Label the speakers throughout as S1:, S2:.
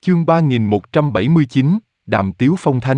S1: Chương 3179, Đàm Tiếu Phong Thanh.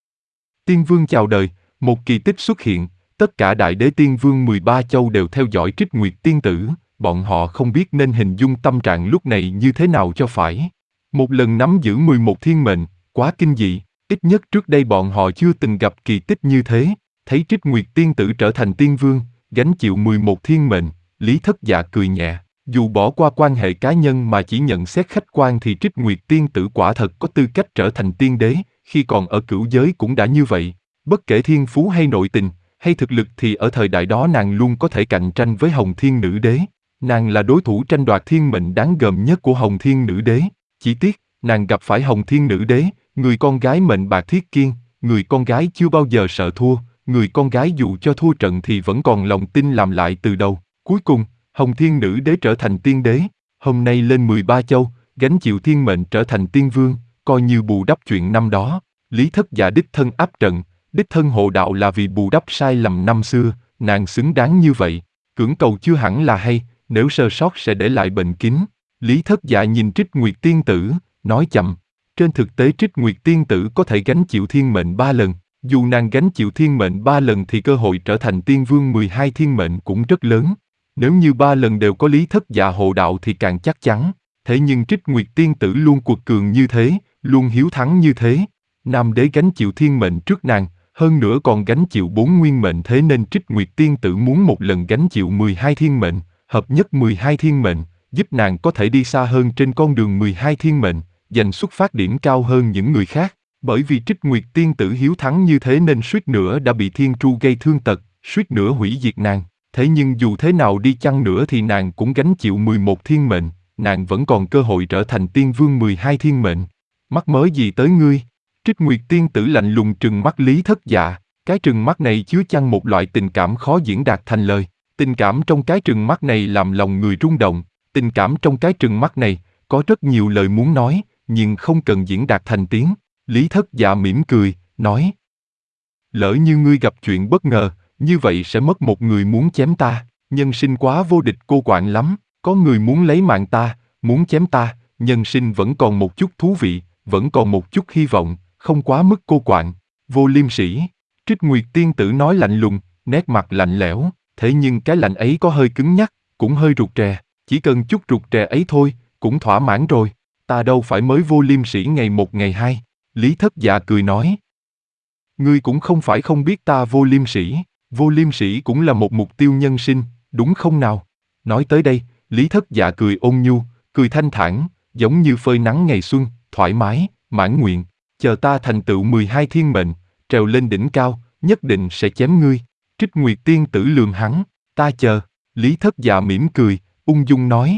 S1: Tiên Vương chào đời, một kỳ tích xuất hiện, tất cả đại đế Tiên Vương 13 châu đều theo dõi Trích Nguyệt tiên tử, bọn họ không biết nên hình dung tâm trạng lúc này như thế nào cho phải. Một lần nắm giữ 11 thiên mệnh, quá kinh dị, ít nhất trước đây bọn họ chưa từng gặp kỳ tích như thế, thấy Trích Nguyệt tiên tử trở thành Tiên Vương, gánh chịu 11 thiên mệnh, Lý Thất Dạ cười nhẹ. Dù bỏ qua quan hệ cá nhân mà chỉ nhận xét khách quan thì Trích Nguyệt tiên tử quả thật có tư cách trở thành tiên đế, khi còn ở cửu giới cũng đã như vậy. Bất kể thiên phú hay nội tình, hay thực lực thì ở thời đại đó nàng luôn có thể cạnh tranh với Hồng Thiên Nữ Đế. Nàng là đối thủ tranh đoạt thiên mệnh đáng gờm nhất của Hồng Thiên Nữ Đế. Chỉ tiếc, nàng gặp phải Hồng Thiên Nữ Đế, người con gái mệnh bạc thiết kiên, người con gái chưa bao giờ sợ thua, người con gái dù cho thua trận thì vẫn còn lòng tin làm lại từ đầu. Cuối cùng, Hồng Thiên Nữ Đế trở thành tiên đế, hôm nay lên 13 châu, gánh chịu thiên mệnh trở thành tiên vương, coi như bù đắp chuyện năm đó. Lý Thất Dạ đích thân áp trận, đích thân hộ đạo là vì bù đắp sai lầm năm xưa, nàng xứng đáng như vậy. Cưỡng cầu chưa hẳn là hay, nếu sơ sót sẽ để lại bệnh kín. Lý Thất Dạ nhìn Trích Nguyệt tiên tử, nói chậm. Trên thực tế Trích Nguyệt tiên tử có thể gánh chịu thiên mệnh 3 lần. Dù nàng gánh chịu thiên mệnh 3 lần thì cơ hội trở thành tiên vương 12 thiên mệnh cũng rất lớn. Nếu như 3 lần đều có Lý Thất Dạ hộ đạo thì càng chắc chắn. Thế nhưng Trích Nguyệt tiên tử luôn cuột cường như thế, luôn hiếu thắng như thế. Nam đế gánh chịu thiên mệnh trước nàng, hơn nữa còn gánh chịu 4 nguyên mệnh, thế nên Trích Nguyệt tiên tử muốn một lần gánh chịu 12 thiên mệnh, hợp nhất 12 thiên mệnh, giúp nàng có thể đi xa hơn trên con đường 12 thiên mệnh, giành xuất phát điểm cao hơn những người khác. Bởi vì Trích Nguyệt tiên tử hiếu thắng như thế nên suýt nữa đã bị Thiên Tru gây thương tật, suýt nữa hủy diệt nàng. Thế nhưng dù thế nào đi chăng nữa thì nàng cũng gánh chịu 11 thiên mệnh, nàng vẫn còn cơ hội trở thành tiên vương 12 thiên mệnh. Mắc mớ gì tới ngươi? Trích Nguyệt tiên tử lạnh lùng trừng mắt Lý Thất Dạ, cái trừng mắt này chứa chan một loại tình cảm khó diễn đạt thành lời. Tình cảm trong cái trừng mắt này làm lòng người rung động, tình cảm trong cái trừng mắt này có rất nhiều lời muốn nói, nhưng không cần diễn đạt thành tiếng. Lý Thất Dạ mỉm cười, nói: lỡ như ngươi gặp chuyện bất ngờ, như vậy sẽ mất một người muốn chém ta, nhân sinh quá vô địch cô quạnh lắm, có người muốn lấy mạng ta, muốn chém ta, nhân sinh vẫn còn một chút thú vị, vẫn còn một chút hy vọng, không quá mức cô quạnh. Vô liêm sỉ. Trích Nguyệt tiên tử nói lạnh lùng, nét mặt lạnh lẽo, thế nhưng cái lạnh ấy có hơi cứng nhắc, cũng hơi rụt rè, chỉ cần chút rụt rè ấy thôi, cũng thỏa mãn rồi. Ta đâu phải mới vô liêm sỉ ngày một ngày hai. Lý Thất Dạ cười nói: ngươi cũng không phải không biết ta vô liêm sỉ cũng là một mục tiêu nhân sinh, đúng không nào? Nói tới đây, Lý Thất Dạ cười ôn nhu, cười thanh thản, giống như phơi nắng ngày xuân, thoải mái, mãn nguyện. Chờ ta thành tựu 12 thiên mệnh, trèo lên đỉnh cao, nhất định sẽ chém ngươi. Trích Nguyệt tiên tử lườm hắn, ta chờ. Lý Thất Dạ mỉm cười, ung dung nói: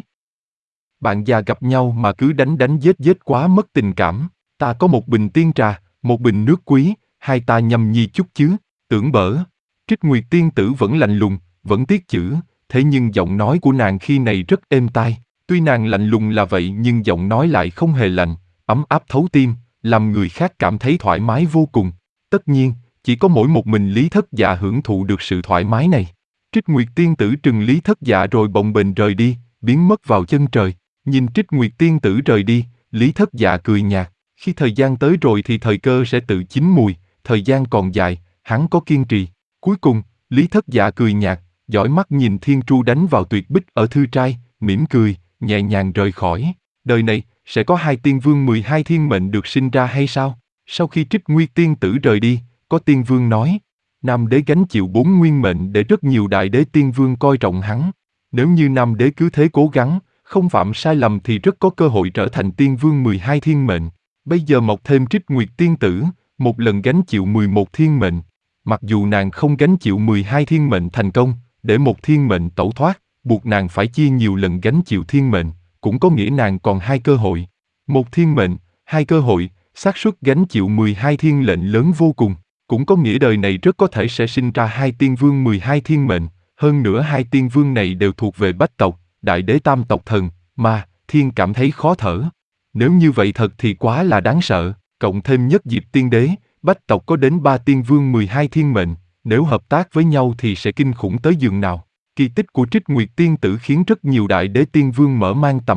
S1: bạn già gặp nhau mà cứ đánh giết quá mất tình cảm. Ta có một bình tiên trà, một bình nước quý, hai ta nhâm nhi chút chứ, tưởng bở. Trích Nguyệt tiên tử vẫn lạnh lùng, vẫn tiếc chữ, thế nhưng giọng nói của nàng khi này rất êm tai. Tuy nàng lạnh lùng là vậy nhưng giọng nói lại không hề lạnh, ấm áp thấu tim, làm người khác cảm thấy thoải mái vô cùng. Tất nhiên, chỉ có mỗi một mình Lý Thất Dạ hưởng thụ được sự thoải mái này. Trích Nguyệt tiên tử trừng Lý Thất Dạ rồi bồng bềnh rời đi, biến mất vào chân trời. Nhìn Trích Nguyệt tiên tử rời đi, Lý Thất Dạ cười nhạt. Khi thời gian tới rồi thì thời cơ sẽ tự chín mùi, thời gian còn dài, hắn có kiên trì. Cuối cùng, Lý Thất Dạ cười nhạt, dõi mắt nhìn Thiên Tru đánh vào tuyệt bích ở thư trai, mỉm cười, nhẹ nhàng rời khỏi. Đời này, sẽ có 2 tiên vương 12 thiên mệnh được sinh ra hay sao? Sau khi Trích Nguyệt tiên tử rời đi, có tiên vương nói: Nam đế gánh chịu 4 nguyên mệnh để rất nhiều đại đế tiên vương coi trọng hắn. Nếu như Nam đế cứ thế cố gắng, không phạm sai lầm thì rất có cơ hội trở thành tiên vương 12 thiên mệnh. Bây giờ mọc thêm Trích Nguyệt tiên tử, một lần gánh chịu 11 thiên mệnh. Mặc dù nàng không gánh chịu 12 thiên mệnh thành công, để một thiên mệnh tẩu thoát, buộc nàng phải chia nhiều lần gánh chịu thiên mệnh, cũng có nghĩa nàng còn 2 cơ hội. Một thiên mệnh, 2 cơ hội, xác suất gánh chịu 12 thiên lệnh lớn vô cùng, cũng có nghĩa đời này rất có thể sẽ sinh ra 2 tiên vương 12 thiên mệnh, hơn nữa 2 tiên vương này đều thuộc về Bách tộc, đại đế tam tộc thần, mà Thiên cảm thấy khó thở. Nếu như vậy thật thì quá là đáng sợ, cộng thêm Nhất Diệp tiên đế, Bách tộc có đến 3 tiên vương 12 thiên mệnh, nếu hợp tác với nhau thì sẽ kinh khủng tới giường nào. Kỳ tích của Trích Nguyệt tiên tử khiến rất nhiều đại đế tiên vương mở mang tầm mắt,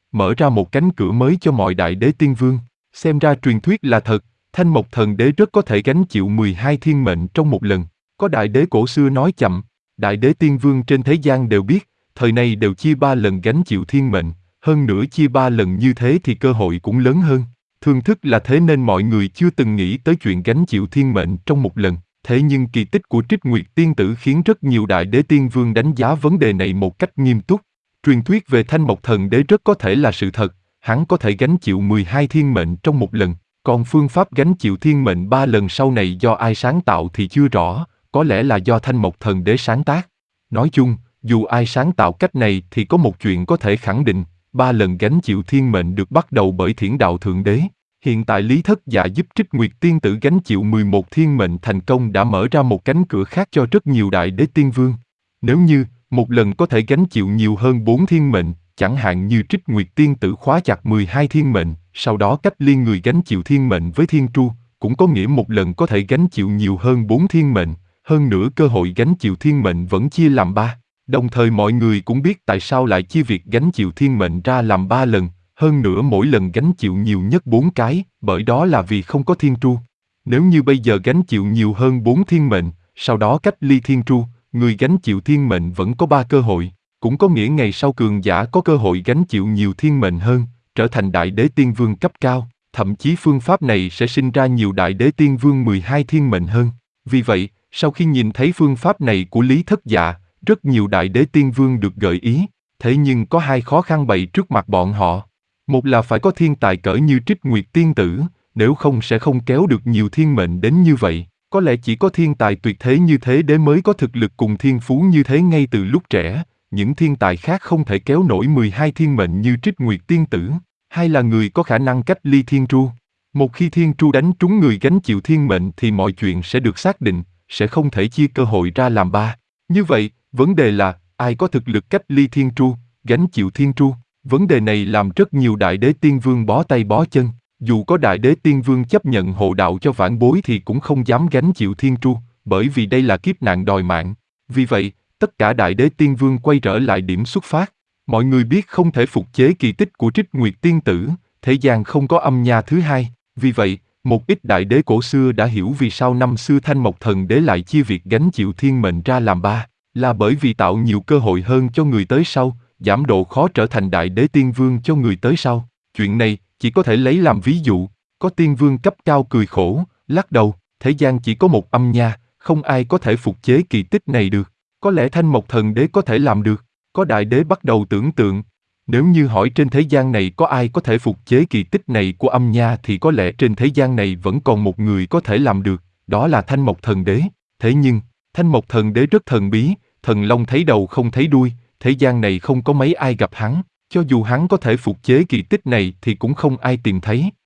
S1: mở ra một cánh cửa mới cho mọi đại đế tiên vương. Xem ra truyền thuyết là thật, Thanh Mộc Thần Đế rất có thể gánh chịu 12 thiên mệnh trong một lần. Có đại đế cổ xưa nói chậm, đại đế tiên vương trên thế gian đều biết, thời này đều chia 3 lần gánh chịu thiên mệnh, hơn nữa chia 3 lần như thế thì cơ hội cũng lớn hơn. Thường thức là thế nên mọi người chưa từng nghĩ tới chuyện gánh chịu thiên mệnh trong một lần. Thế nhưng kỳ tích của Trích Nguyệt Tiên Tử khiến rất nhiều đại đế tiên vương đánh giá vấn đề này một cách nghiêm túc. Truyền thuyết về Thanh Mộc Thần Đế rất có thể là sự thật, hắn có thể gánh chịu 12 thiên mệnh trong một lần. Còn phương pháp gánh chịu thiên mệnh 3 lần sau này do ai sáng tạo thì chưa rõ, có lẽ là do Thanh Mộc Thần Đế sáng tác. Nói chung, dù ai sáng tạo cách này thì có một chuyện có thể khẳng định, 3 lần gánh chịu thiên mệnh được bắt đầu bởi Thiển Đạo Thượng Đế. Hiện tại Lý Thất Dạ giúp Trích Nguyệt Tiên Tử gánh chịu 11 thiên mệnh thành công đã mở ra một cánh cửa khác cho rất nhiều đại đế tiên vương. Nếu như, một lần có thể gánh chịu nhiều hơn 4 thiên mệnh, chẳng hạn như Trích Nguyệt Tiên Tử khóa chặt 12 thiên mệnh, sau đó cách ly người gánh chịu thiên mệnh với thiên tru, cũng có nghĩa một lần có thể gánh chịu nhiều hơn 4 thiên mệnh, hơn nữa cơ hội gánh chịu thiên mệnh vẫn chia làm 3. Đồng thời mọi người cũng biết tại sao lại chia việc gánh chịu thiên mệnh ra làm 3 lần, hơn nữa mỗi lần gánh chịu nhiều nhất 4 cái, bởi đó là vì không có thiên tru. Nếu như bây giờ gánh chịu nhiều hơn 4 thiên mệnh, sau đó cách ly thiên tru, người gánh chịu thiên mệnh vẫn có 3 cơ hội, cũng có nghĩa ngày sau cường giả có cơ hội gánh chịu nhiều thiên mệnh hơn, trở thành đại đế tiên vương cấp cao, thậm chí phương pháp này sẽ sinh ra nhiều đại đế tiên vương 12 thiên mệnh hơn. Vì vậy, sau khi nhìn thấy phương pháp này của Lý Thất Dạ, rất nhiều đại đế tiên vương được gợi ý, thế nhưng có 2 khó khăn bày trước mặt bọn họ. Một là phải có thiên tài cỡ như Trích Nguyệt Tiên Tử, nếu không sẽ không kéo được nhiều thiên mệnh đến như vậy. Có lẽ chỉ có thiên tài tuyệt thế như thế đế mới có thực lực cùng thiên phú như thế ngay từ lúc trẻ, những thiên tài khác không thể kéo nổi 12 thiên mệnh như Trích Nguyệt Tiên Tử. Hai là người có khả năng cách ly thiên tru. Một khi thiên tru đánh trúng người gánh chịu thiên mệnh thì mọi chuyện sẽ được xác định, sẽ không thể chia cơ hội ra làm 3. Như vậy, vấn đề là, ai có thực lực cách ly thiên tru, gánh chịu thiên tru? Vấn đề này làm rất nhiều đại đế tiên vương bó tay bó chân. Dù có đại đế tiên vương chấp nhận hộ đạo cho vãn bối thì cũng không dám gánh chịu thiên tru, bởi vì đây là kiếp nạn đòi mạng. Vì vậy, tất cả đại đế tiên vương quay trở lại điểm xuất phát. Mọi người biết không thể phục chế kỳ tích của Trích Nguyệt Tiên Tử, thế gian không có âm nha thứ hai. Vì vậy, một ít đại đế cổ xưa đã hiểu vì sao năm xưa Thanh Mộc Thần Đế lại chia việc gánh chịu thiên mệnh ra làm 3, là bởi vì tạo nhiều cơ hội hơn cho người tới sau, giảm độ khó trở thành đại đế tiên vương cho người tới sau. Chuyện này chỉ có thể lấy làm ví dụ. Có tiên vương cấp cao cười khổ, lắc đầu, thế gian chỉ có một âm nha, không ai có thể phục chế kỳ tích này được. Có lẽ Thanh Mộc Thần Đế có thể làm được. Có đại đế bắt đầu tưởng tượng, nếu như hỏi trên thế gian này có ai có thể phục chế kỳ tích này của âm nha thì có lẽ trên thế gian này vẫn còn một người có thể làm được, đó là Thanh Mộc Thần Đế. Thế nhưng, Thanh Mộc Thần Đế rất thần bí, thần long thấy đầu không thấy đuôi, thế gian này không có mấy ai gặp hắn, cho dù hắn có thể phục chế kỳ tích này thì cũng không ai tìm thấy.